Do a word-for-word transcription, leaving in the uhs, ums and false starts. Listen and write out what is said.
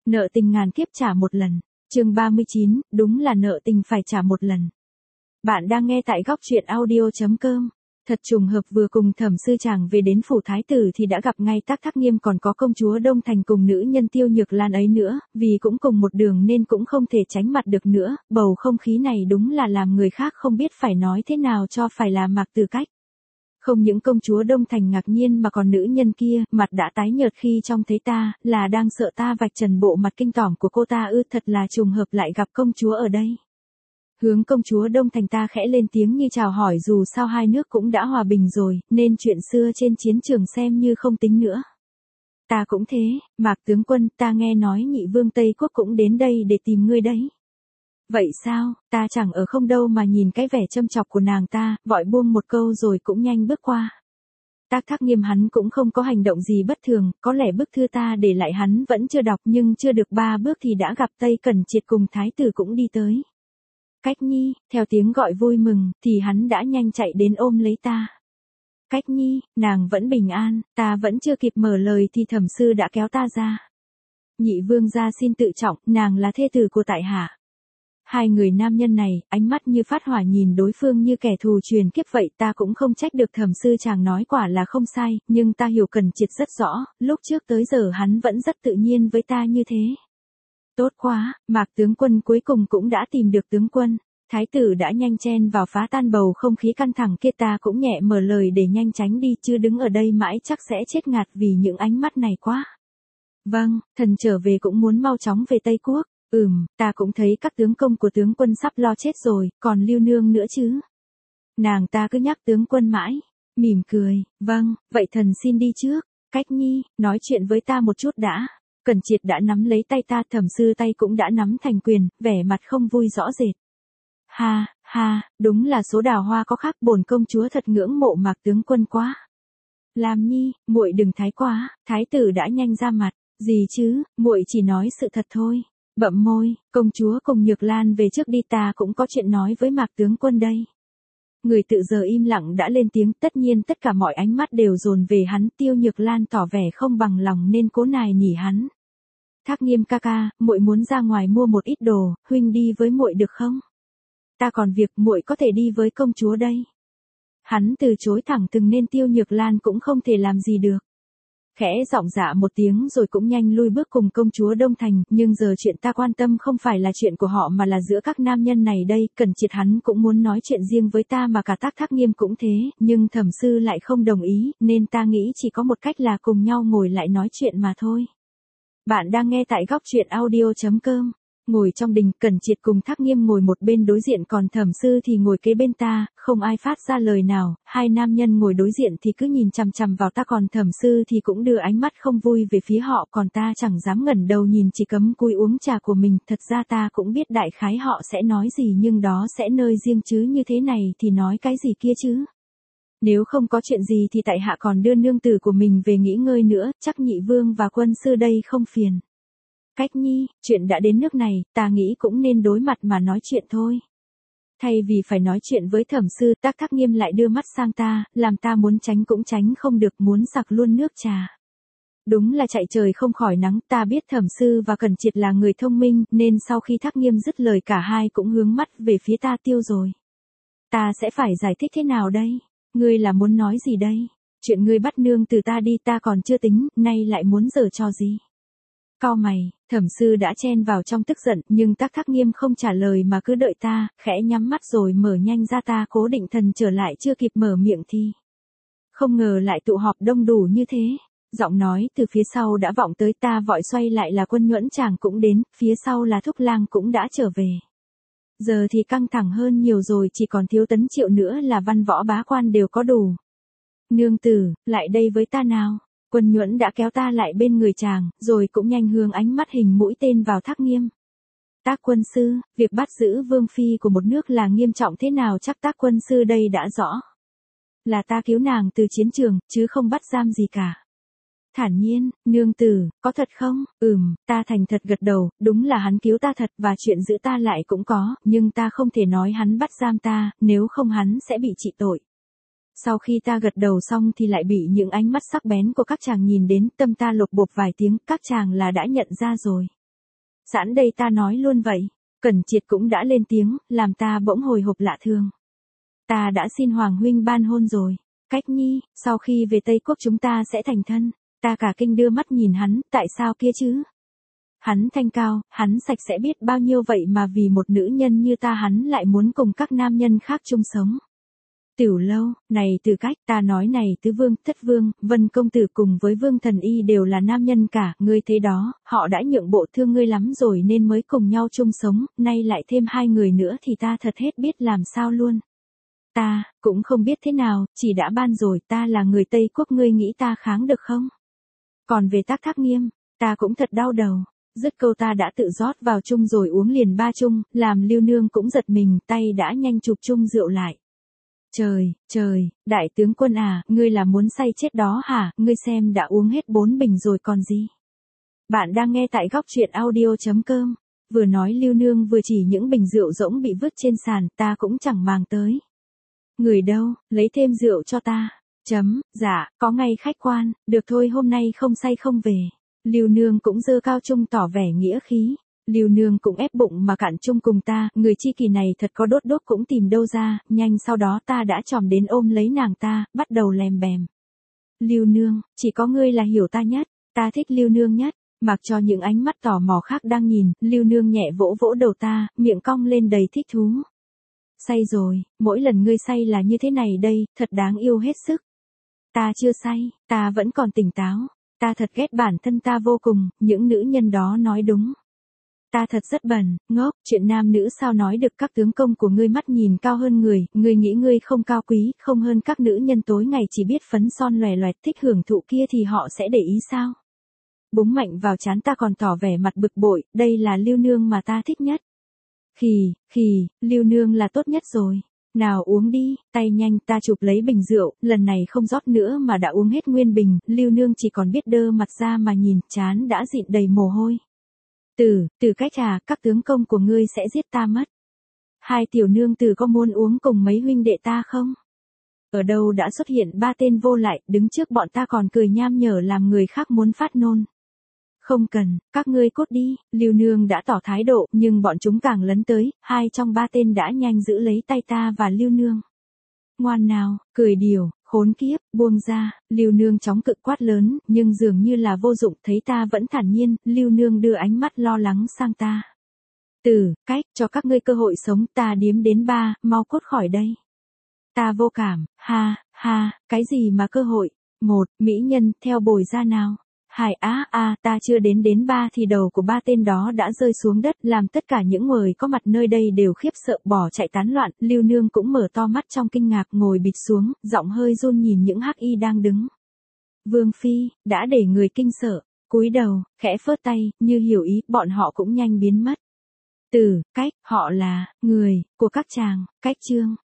Nợ tình ngàn kiếp trả một lần. Chương ba mươi chín, đúng là nợ tình phải trả một lần. Bạn đang nghe tại góc truyện audio chấm com. Thật trùng hợp vừa cùng Thẩm sư chàng về đến phủ thái tử thì đã gặp ngay Tác Thác Nghiêm còn có công chúa Đông Thành cùng nữ nhân Tiêu Nhược Lan ấy nữa, vì cũng cùng một đường nên cũng không thể tránh mặt được nữa, bầu không khí này đúng là làm người khác không biết phải nói thế nào cho phải là Mạc Tử Cách. Không những công chúa Đông Thành ngạc nhiên mà còn nữ nhân kia, mặt đã tái nhợt khi trông thấy ta, là đang sợ ta vạch trần bộ mặt kinh tởm của cô ta ư, thật là trùng hợp lại gặp công chúa ở đây. Hướng công chúa Đông Thành ta khẽ lên tiếng như chào hỏi, dù sao hai nước cũng đã hòa bình rồi, nên chuyện xưa trên chiến trường xem như không tính nữa. Ta cũng thế, Mạc tướng quân, ta nghe nói nhị vương Tây Quốc cũng đến đây để tìm ngươi đấy. Vậy sao, ta chẳng ở không đâu mà nhìn cái vẻ châm chọc của nàng ta, vội buông một câu rồi cũng nhanh bước qua. Tác Thác Nghiêm hắn cũng không có hành động gì bất thường, có lẽ bức thư ta để lại hắn vẫn chưa đọc, nhưng chưa được ba bước thì đã gặp Tây Cẩn Triệt cùng thái tử cũng đi tới. Cách Nhi, theo tiếng gọi vui mừng, thì hắn đã nhanh chạy đến ôm lấy ta. Cách Nhi, nàng vẫn bình an, ta vẫn chưa kịp mở lời thì Thẩm sư đã kéo ta ra. Nhị vương gia xin tự trọng, nàng là thê tử của tại hạ. Hai người nam nhân này, ánh mắt như phát hỏa nhìn đối phương như kẻ thù truyền kiếp vậy, ta cũng không trách được Thẩm sư chàng nói quả là không sai, nhưng ta hiểu Cẩn Triệt rất rõ, lúc trước tới giờ hắn vẫn rất tự nhiên với ta như thế. Tốt quá, Mạc tướng quân cuối cùng cũng đã tìm được tướng quân. Thái tử đã nhanh chen vào phá tan bầu không khí căng thẳng kia, ta cũng nhẹ mở lời để nhanh tránh đi, chứ đứng ở đây mãi chắc sẽ chết ngạt vì những ánh mắt này quá. Vâng, thần trở về cũng muốn mau chóng về Tây Quốc. Ừm, ta cũng thấy các tướng công của tướng quân sắp lo chết rồi, còn Lưu Nương nữa chứ. Nàng ta cứ nhắc tướng quân mãi, mỉm cười, vâng, vậy thần xin đi trước. Cách Nhi, nói chuyện với ta một chút đã. Cẩn Triệt đã nắm lấy tay ta, Thẩm sư tay cũng đã nắm thành quyền, vẻ mặt không vui rõ rệt. Ha, ha, đúng là số đào hoa có khác, bổn công chúa thật ngưỡng mộ Mạc tướng quân quá. Làm Nhi, muội đừng thái quá, thái tử đã nhanh ra mặt, gì chứ, muội chỉ nói sự thật thôi. Bậm môi, công chúa cùng Nhược Lan về trước đi, ta cũng có chuyện nói với Mạc tướng quân đây. Người tự giờ im lặng đã lên tiếng, tất nhiên tất cả mọi ánh mắt đều dồn về hắn, Tiêu Nhược Lan tỏ vẻ không bằng lòng nên cố nài nỉ hắn. Thác Nghiêm ca ca, muội muốn ra ngoài mua một ít đồ, huynh đi với muội được không? Ta còn việc, muội có thể đi với công chúa đây. Hắn từ chối thẳng thừng nên Tiêu Nhược Lan cũng không thể làm gì được. Khẽ giọng dạ một tiếng rồi cũng nhanh lui bước cùng công chúa Đông Thành, nhưng giờ chuyện ta quan tâm không phải là chuyện của họ mà là giữa các nam nhân này đây, Cẩn Triệt hắn cũng muốn nói chuyện riêng với ta mà cả Tác Thác Nghiêm cũng thế, nhưng Thẩm sư lại không đồng ý, nên ta nghĩ chỉ có một cách là cùng nhau ngồi lại nói chuyện mà thôi. Bạn đang nghe tại góc truyện audio chấm com. Ngồi trong đình, Cẩn Triệt cùng Thác Nghiêm ngồi một bên đối diện, còn Thẩm sư thì ngồi kế bên ta, không ai phát ra lời nào, hai nam nhân ngồi đối diện thì cứ nhìn chằm chằm vào ta, còn Thẩm sư thì cũng đưa ánh mắt không vui về phía họ, còn ta chẳng dám ngẩng đầu nhìn, chỉ cấm cúi uống trà của mình. Thật ra ta cũng biết đại khái họ sẽ nói gì, nhưng đó sẽ nơi riêng chứ như thế này thì nói cái gì kia chứ. Nếu không có chuyện gì thì tại hạ còn đưa nương tử của mình về nghỉ ngơi nữa, chắc nhị vương và quân sư đây không phiền. Cách Nhi, chuyện đã đến nước này, ta nghĩ cũng nên đối mặt mà nói chuyện thôi. Thay vì phải nói chuyện với Thẩm sư, Tác Thác Nghiêm lại đưa mắt sang ta, làm ta muốn tránh cũng tránh không được, muốn sặc luôn nước trà. Đúng là chạy trời không khỏi nắng, ta biết Thẩm sư và Cẩn Triệt là người thông minh, nên sau khi Thác Nghiêm dứt lời cả hai cũng hướng mắt về phía ta. Tiêu rồi. Ta sẽ phải giải thích thế nào đây? Ngươi là muốn nói gì đây? Chuyện ngươi bắt nương từ ta đi ta còn chưa tính, nay lại muốn giở trò gì? Cau mày, Thẩm sư đã chen vào trong tức giận, nhưng Tác Thác Nghiêm không trả lời mà cứ đợi ta, khẽ nhắm mắt rồi mở nhanh ra, ta cố định thần trở lại, chưa kịp mở miệng thì không ngờ lại tụ họp đông đủ như thế. Giọng nói từ phía sau đã vọng tới, ta vội xoay lại là Quân Nhuẫn chàng cũng đến, phía sau là Thúc Lang cũng đã trở về. Giờ thì căng thẳng hơn nhiều rồi, chỉ còn thiếu Tấn Triệu nữa là văn võ bá quan đều có đủ. Nương tử, lại đây với ta nào. Quân Nhuẫn đã kéo ta lại bên người chàng, rồi cũng nhanh hướng ánh mắt hình mũi tên vào Thác Nghiêm. Tác quân sư, việc bắt giữ vương phi của một nước là nghiêm trọng thế nào chắc Tác quân sư đây đã rõ. Là ta cứu nàng từ chiến trường, chứ không bắt giam gì cả. Thản nhiên, nương tử, có thật không? Ừm, ta thành thật gật đầu, đúng là hắn cứu ta thật, và chuyện giữ ta lại cũng có, nhưng ta không thể nói hắn bắt giam ta, nếu không hắn sẽ bị trị tội. Sau khi ta gật đầu xong thì lại bị những ánh mắt sắc bén của các chàng nhìn đến, tâm ta lột bột vài tiếng, các chàng là đã nhận ra rồi. Sẵn đây ta nói luôn vậy. Cẩn Triệt cũng đã lên tiếng, làm ta bỗng hồi hộp lạ thường. Ta đã xin Hoàng huynh ban hôn rồi. Cách nhi, sau khi về Tây Quốc chúng ta sẽ thành thân. Ta cả kinh đưa mắt nhìn hắn, tại sao kia chứ? Hắn thanh cao, hắn sạch sẽ biết bao nhiêu vậy mà vì một nữ nhân như ta hắn lại muốn cùng các nam nhân khác chung sống. Tiểu Lâu, này Từ Cách, ta nói này Tứ Vương, Thất Vương, Vân Công Tử cùng với Vương Thần Y đều là nam nhân cả, ngươi thế đó, họ đã nhượng bộ thương ngươi lắm rồi nên mới cùng nhau chung sống, nay lại thêm hai người nữa thì ta thật hết biết làm sao luôn. Ta, cũng không biết thế nào, chỉ đã ban rồi, ta là người Tây Quốc ngươi nghĩ ta kháng được không? Còn về Tác Thác Nghiêm, ta cũng thật đau đầu. Dứt câu ta đã tự rót vào chung rồi uống liền ba chung, làm Lưu Nương cũng giật mình, tay đã nhanh chụp chung rượu lại. Trời, trời, đại tướng quân à, ngươi là muốn say chết đó hả, ngươi xem đã uống hết bốn bình rồi còn gì. Bạn đang nghe tại góc truyện audio chấm com, vừa nói Lưu Nương vừa chỉ những bình rượu rỗng bị vứt trên sàn, ta cũng chẳng màng tới. Người đâu, lấy thêm rượu cho ta. Chấm, dạ, có ngay khách quan, được thôi hôm nay không say không về. Lưu Nương cũng giơ cao chung tỏ vẻ nghĩa khí. Lưu Nương cũng ép bụng mà cạn chung cùng ta, người chi kỳ này thật có đốt đốt cũng tìm đâu ra, nhanh sau đó ta đã chòm đến ôm lấy nàng ta, bắt đầu lèm bèm. Lưu Nương, chỉ có ngươi là hiểu ta nhất, ta thích Lưu Nương nhất, mặc cho những ánh mắt tò mò khác đang nhìn, Lưu Nương nhẹ vỗ vỗ đầu ta, miệng cong lên đầy thích thú. Say rồi, mỗi lần ngươi say là như thế này đây, thật đáng yêu hết sức. Ta chưa say, ta vẫn còn tỉnh táo. Ta thật ghét bản thân ta vô cùng, những nữ nhân đó nói đúng. Ta thật rất bẩn, ngốc, chuyện nam nữ sao nói được các tướng công của ngươi mắt nhìn cao hơn người, ngươi nghĩ ngươi không cao quý, không hơn các nữ nhân tối ngày chỉ biết phấn son lòe loẹt thích hưởng thụ kia thì họ sẽ để ý sao? Búng mạnh vào trán ta còn tỏ vẻ mặt bực bội, đây là Lưu Nương mà ta thích nhất. Khì, khì, Lưu Nương là tốt nhất rồi. Nào uống đi, tay nhanh ta chụp lấy bình rượu, lần này không rót nữa mà đã uống hết nguyên bình, Lưu Nương chỉ còn biết đơ mặt ra mà nhìn, trán đã dịn đầy mồ hôi. Từ, Từ Cách à, các tướng công của ngươi sẽ giết ta mất. Hai tiểu nương tử có muốn uống cùng mấy huynh đệ ta không? Ở đâu đã xuất hiện ba tên vô lại, đứng trước bọn ta còn cười nham nhở làm người khác muốn phát nôn. Không cần, các ngươi cút đi, Lưu Nương đã tỏ thái độ, nhưng bọn chúng càng lấn tới, hai trong ba tên đã nhanh giữ lấy tay ta và Lưu Nương. Ngoan nào, cười điều, khốn kiếp, buông ra, Lưu Nương chóng cự quát lớn, nhưng dường như là vô dụng, thấy ta vẫn thản nhiên, Lưu Nương đưa ánh mắt lo lắng sang ta. Từ Cách, cho các ngươi cơ hội sống, ta điếm đến ba, mau cút khỏi đây. Ta vô cảm, ha, ha, cái gì mà cơ hội? Một, mỹ nhân, theo bồi ra nào. Hai á a ta chưa đến đến ba thì đầu của ba tên đó đã rơi xuống đất làm tất cả những người có mặt nơi đây đều khiếp sợ bỏ chạy tán loạn, Lưu Nương cũng mở to mắt trong kinh ngạc ngồi bịch xuống, giọng hơi run nhìn những hắc y đang đứng. Vương Phi, đã để người kinh sợ, cúi đầu, khẽ phớt tay, như hiểu ý, bọn họ cũng nhanh biến mất. Từ Cách, họ là, người, của các chàng, Cách Trương.